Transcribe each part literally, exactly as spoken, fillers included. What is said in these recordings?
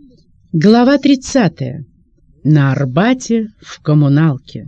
Глава тридцатая. На Арбате в коммуналке.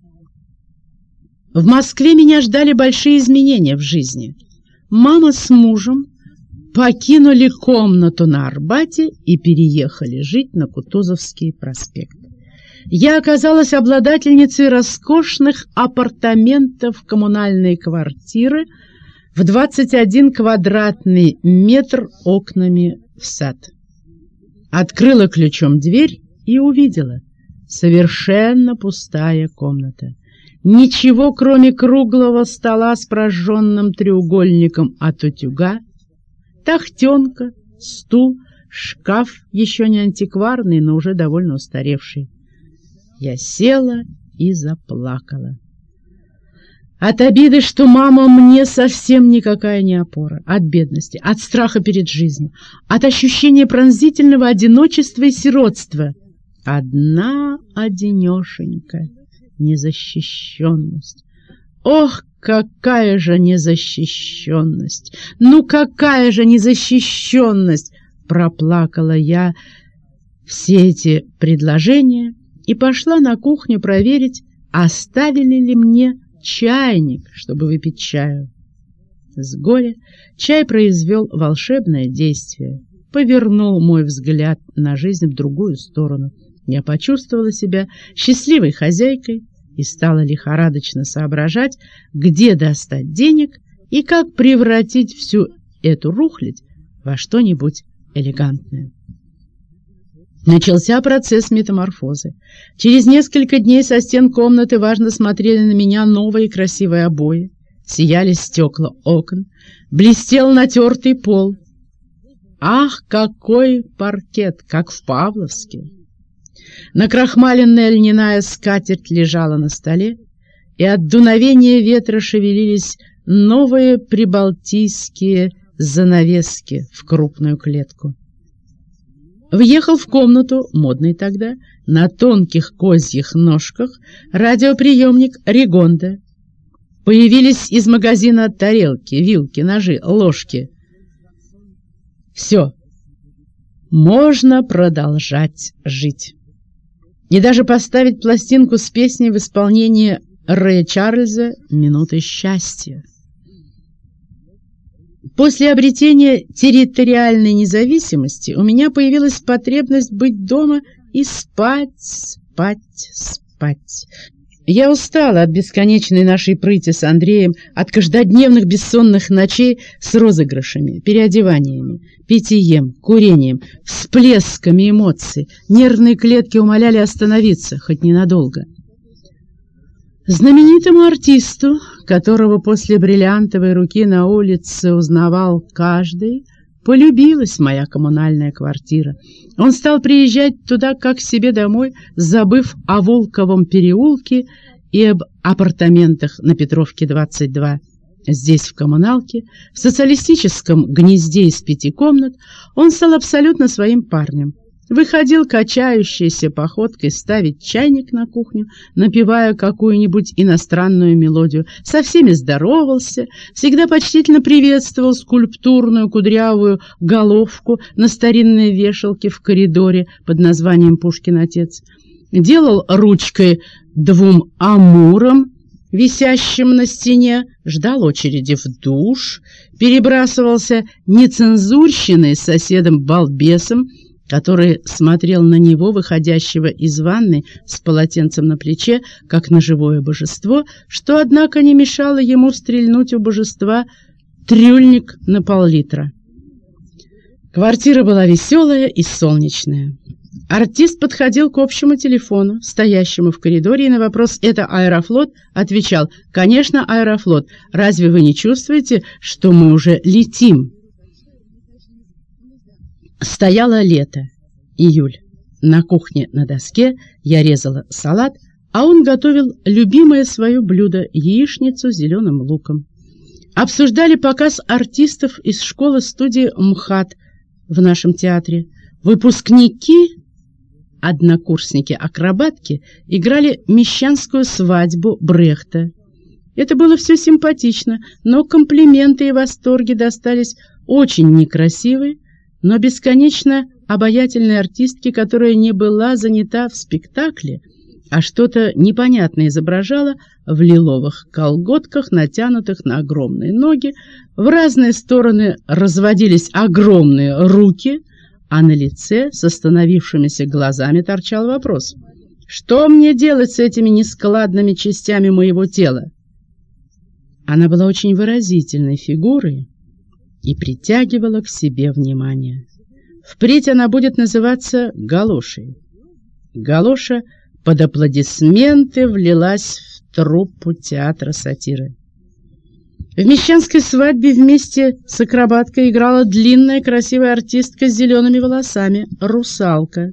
В Москве меня ждали большие изменения в жизни. Мама с мужем покинули комнату на Арбате и переехали жить на Кутузовский проспект. Я оказалась обладательницей роскошных апартаментов коммунальной квартиры в двадцать один квадратный метр окнами в сад. Открыла ключом дверь и увидела совершенно пустая комната. Ничего, кроме круглого стола с прожженным треугольником от утюга, тахтенка, стул, шкаф, еще не антикварный, но уже довольно устаревший. Я села и заплакала. От обиды, что мама мне совсем никакая не опора, от бедности, от страха перед жизнью, от ощущения пронзительного одиночества и сиротства. Одна одинешенька незащищенность. Ох, какая же незащищенность! Ну, какая же незащищенность! Проплакала я все эти предложения и пошла на кухню проверить, оставили ли мне чайник, чтобы выпить чаю. С горя чай произвел волшебное действие, повернул мой взгляд на жизнь в другую сторону. Я почувствовала себя счастливой хозяйкой и стала лихорадочно соображать, где достать денег и как превратить всю эту рухлядь во что-нибудь элегантное. Начался процесс метаморфозы. Через несколько дней со стен комнаты важно смотрели на меня новые красивые обои, сияли стекла окон, блестел натертый пол. Ах, какой паркет, как в Павловске! Накрахмаленная льняная скатерть лежала на столе, и от дуновения ветра шевелились новые прибалтийские занавески в крупную клетку. Въехал в комнату, модный тогда, на тонких козьих ножках, радиоприемник «Ригонда». Появились из магазина тарелки, вилки, ножи, ложки. Все. Можно продолжать жить. И даже поставить пластинку с песней в исполнении Рэя Чарльза «Минуты счастья». После обретения территориальной независимости у меня появилась потребность быть дома и спать, спать, спать. Я устала от бесконечной нашей прыти с Андреем, от каждодневных бессонных ночей с розыгрышами, переодеваниями, питьем, курением, всплесками эмоций. Нервные клетки умоляли остановиться, хоть ненадолго. Знаменитому артисту, которого после бриллиантовой руки на улице узнавал каждый, полюбилась моя коммунальная квартира. Он стал приезжать туда как к себе домой, забыв о Волковом переулке и об апартаментах на Петровке двадцать два. Здесь, в коммуналке, в социалистическом гнезде из пяти комнат, он стал абсолютно своим парнем. Выходил качающейся походкой ставить чайник на кухню, напевая какую-нибудь иностранную мелодию, со всеми здоровался, всегда почтительно приветствовал скульптурную кудрявую головку на старинной вешалке в коридоре под названием «Пушкин отец», делал ручкой двум амурам, висящим на стене, ждал очереди в душ, перебрасывался нецензурщиной с соседом-балбесом, который смотрел на него, выходящего из ванны с полотенцем на плече, как на живое божество, что, однако, не мешало ему стрельнуть у божества трюльник на пол-литра. Квартира была веселая и солнечная. Артист подходил к общему телефону, стоящему в коридоре, и на вопрос «Это Аэрофлот?» отвечал: «Конечно, Аэрофлот. Разве вы не чувствуете, что мы уже летим?» Стояло лето, июль. На кухне на доске я резала салат, а он готовил любимое свое блюдо — яичницу с зеленым луком. Обсуждали показ артистов из школы-студии МХАТ в нашем театре. Выпускники, однокурсники-акробатки, играли мещанскую свадьбу Брехта. Это было все симпатично, но комплименты и восторги достались очень некрасивые, но бесконечно обаятельной артистки, которая не была занята в спектакле, а что-то непонятное изображала в лиловых колготках, натянутых на огромные ноги, в разные стороны разводились огромные руки, а на лице с остановившимися глазами торчал вопрос: «Что мне делать с этими нескладными частями моего тела?» Она была очень выразительной фигурой и притягивала к себе внимание. Впредь она будет называться Галошей. Галоша под аплодисменты влилась в труппу театра сатиры. В мещанской свадьбе вместе с акробаткой играла длинная красивая артистка с зелеными волосами, русалка.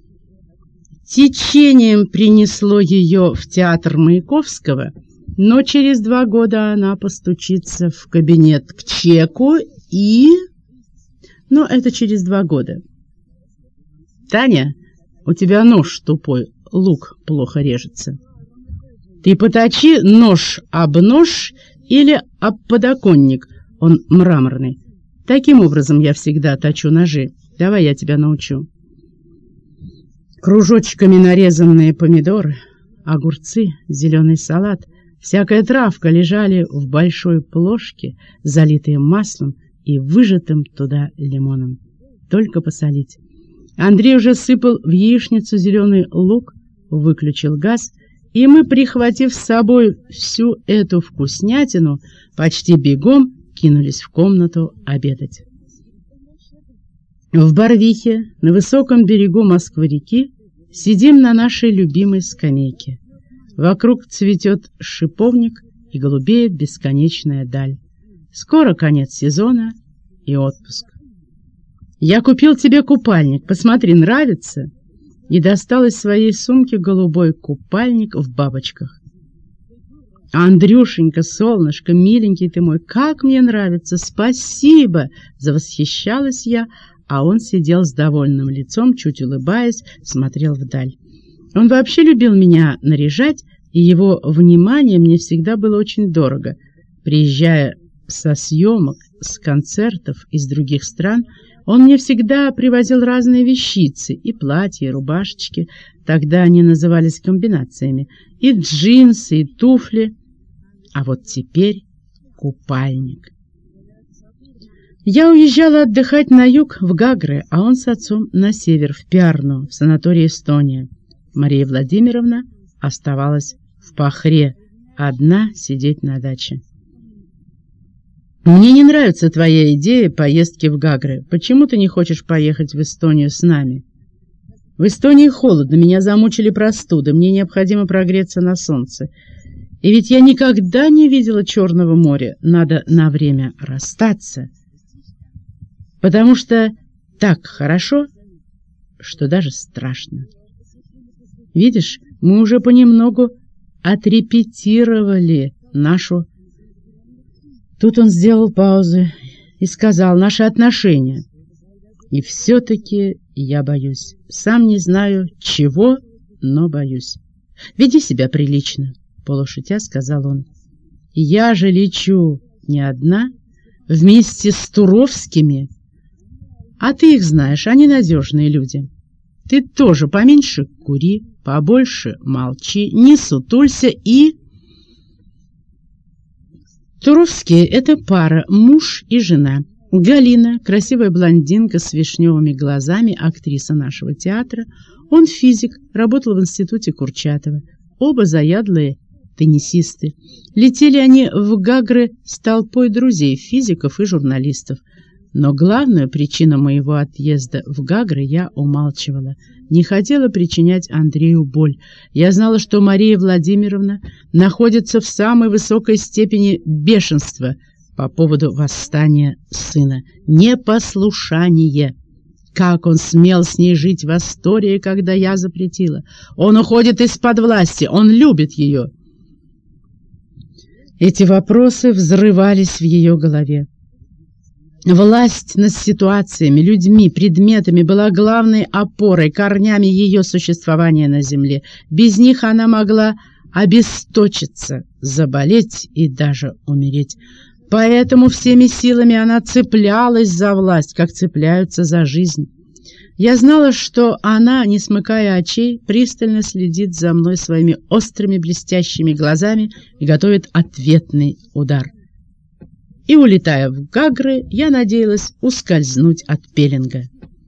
Течением принесло ее в театр Маяковского, но через два года она постучится в кабинет к Чеку и... Но это через два года. «Таня, у тебя нож тупой, лук плохо режется. Ты поточи нож об нож или об подоконник, он мраморный. Таким образом я всегда точу ножи. Давай я тебя научу». Кружочками нарезанные помидоры, огурцы, зеленый салат, всякая травка лежали в большой плошке, залитые маслом и выжатым туда лимоном. Только посолить. Андрей уже сыпал в яичницу зеленый лук, выключил газ, и мы, прихватив с собой всю эту вкуснятину, почти бегом кинулись в комнату обедать. В Барвихе, на высоком берегу Москвы-реки, сидим на нашей любимой скамейке. Вокруг цветет шиповник и голубеет бесконечная даль. Скоро конец сезона и отпуск. «Я купил тебе купальник, посмотри, нравится?» И достал из своей сумки голубой купальник в бабочках. «Андрюшенька, солнышко, миленький ты мой, как мне нравится! Спасибо!» Завосхищалась я, а он сидел с довольным лицом, чуть улыбаясь, смотрел вдаль. Он вообще любил меня наряжать, и его внимание мне всегда было очень дорого. Приезжая со съемок, с концертов из других стран, он мне всегда привозил разные вещицы, и платья, и рубашечки, тогда они назывались комбинациями, и джинсы, и туфли, а вот теперь купальник. Я уезжала отдыхать на юг, в Гагры, а он с отцом на север, в Пярну, в санатории Эстония. Мария Владимировна оставалась в Пахре, одна сидеть на даче. «Мне не нравится твоя идея поездки в Гагры. Почему ты не хочешь поехать в Эстонию с нами?» «В Эстонии холодно, меня замучили простуды, мне необходимо прогреться на солнце. И ведь я никогда не видела Черного моря. Надо на время расстаться, потому что так хорошо, что даже страшно. Видишь, мы уже понемногу отрепетировали нашу...» Тут он сделал паузу и сказал: «Наши отношения. И все-таки я боюсь. Сам не знаю, чего, но боюсь. Веди себя прилично», — полушутя сказал он. «Я же лечу не одна, вместе с Туровскими. А ты их знаешь, они надежные люди. Ты тоже поменьше кури, побольше молчи, не сутулься и...» Туровские — это пара, муж и жена. Галина, красивая блондинка с вишневыми глазами, актриса нашего театра. Он физик, работал в институте Курчатова. Оба заядлые теннисисты. Летели они в Гагры с толпой друзей, физиков и журналистов. Но главную причину моего отъезда в Гагры я умалчивала. Не хотела причинять Андрею боль. Я знала, что Мария Владимировна находится в самой высокой степени бешенства по поводу восстания сына. Непослушание. Как он смел с ней жить в Астории, когда я запретила? Он уходит из-под власти, он любит ее. Эти вопросы взрывались в ее голове. Власть над ситуациями, людьми, предметами была главной опорой, корнями ее существования на земле. Без них она могла обесточиться, заболеть и даже умереть. Поэтому всеми силами она цеплялась за власть, как цепляются за жизнь. Я знала, что она, не смыкая очей, пристально следит за мной своими острыми блестящими глазами и готовит ответный удар. И, улетая в Гагры, я надеялась ускользнуть от пеленга.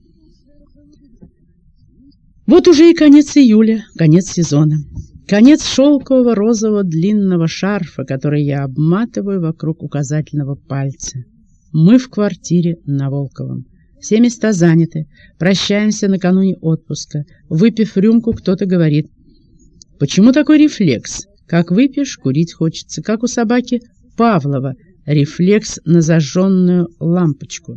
Вот уже и конец июля, конец сезона. Конец шелкового розового длинного шарфа, который я обматываю вокруг указательного пальца. Мы в квартире на Волковом. Все места заняты. Прощаемся накануне отпуска. Выпив рюмку, кто-то говорит: «Почему такой рефлекс? Как выпьешь, курить хочется, как у собаки Павлова. Рефлекс на зажженную лампочку».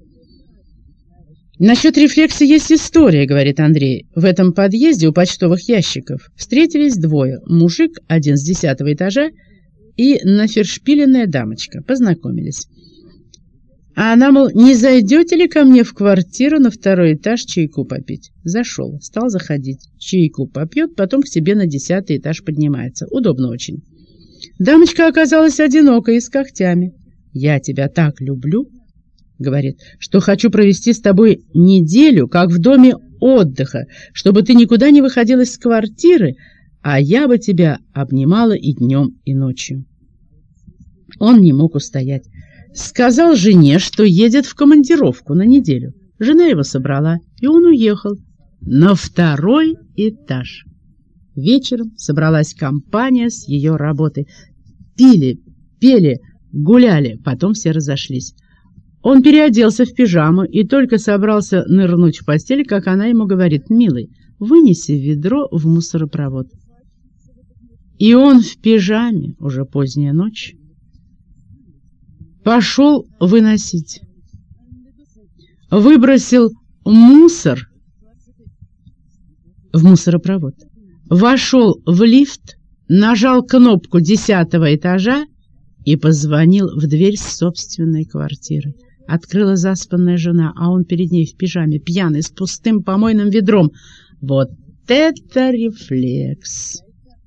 «Насчет рефлекса есть история», — говорит Андрей. «В этом подъезде у почтовых ящиков встретились двое. Мужик, один с десятого этажа, и нафершпиленная дамочка. Познакомились. А она, мол, не зайдете ли ко мне в квартиру на второй этаж чайку попить? Зашел, стал заходить. Чайку попьет, потом к себе на десятый этаж поднимается. Удобно очень. Дамочка оказалась одинокой и с когтями. «Я тебя так люблю, — говорит, — что хочу провести с тобой неделю, как в доме отдыха, чтобы ты никуда не выходил из квартиры, а я бы тебя обнимала и днем, и ночью». Он не мог устоять. Сказал жене, что едет в командировку на неделю. Жена его собрала, и он уехал на второй этаж. Вечером собралась компания с ее работы. Пили, пели, гуляли, потом все разошлись. Он переоделся в пижаму и только собрался нырнуть в постель, как она ему говорит: «Милый, вынеси ведро в мусоропровод». И он в пижаме, уже поздняя ночь, пошел выносить. Выбросил мусор в мусоропровод. Вошел в лифт, нажал кнопку десятого этажа и позвонил в дверь собственной квартиры. Открыла заспанная жена, а он перед ней в пижаме, пьяный, с пустым помойным ведром. Вот это рефлекс!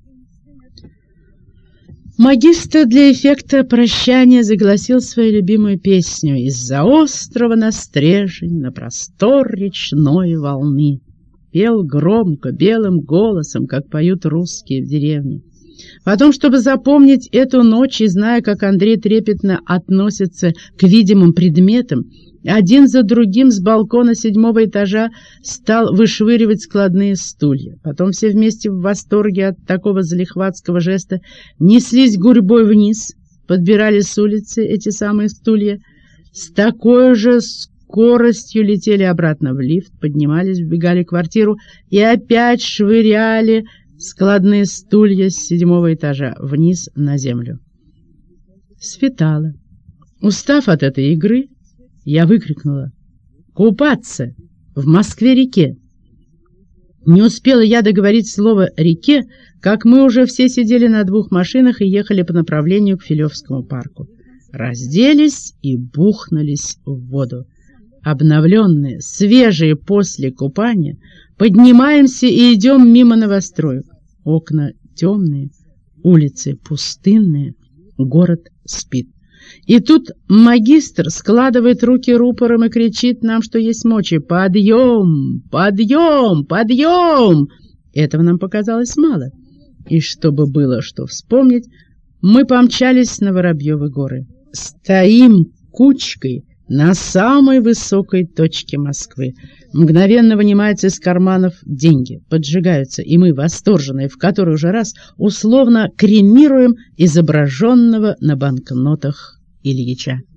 Магистр для эффекта прощания загласил свою любимую песню «Из-за острова на стрежень, на простор речной волны». Пел громко, белым голосом, как поют русские в деревне. Потом, чтобы запомнить эту ночь и зная, как Андрей трепетно относится к видимым предметам, один за другим с балкона седьмого этажа стал вышвыривать складные стулья. Потом все вместе в восторге от такого залихватского жеста неслись гурьбой вниз, подбирали с улицы эти самые стулья, с такой же скоростью летели обратно в лифт, поднимались, вбегали в квартиру и опять швыряли складные стулья с седьмого этажа вниз на землю. Светало. Устав от этой игры, я выкрикнула: «Купаться! В Москве-реке!» Не успела я договорить слово «реке», как мы уже все сидели на двух машинах и ехали по направлению к Филевскому парку. Разделись и бухнулись в воду. Обновленные, свежие после купания, поднимаемся и идем мимо новостроек. Окна темные, улицы пустынные, город спит. И тут магистр складывает руки рупором и кричит нам, что есть мочи: «Подъем! Подъем! Подъем!» Этого нам показалось мало. И чтобы было что вспомнить, мы помчались на Воробьевы горы. Стоим кучкой на самой высокой точке Москвы. Мгновенно вынимаются из карманов деньги, поджигаются, и мы, восторженные, в который уже раз, условно кремируем изображенного на банкнотах Ильича.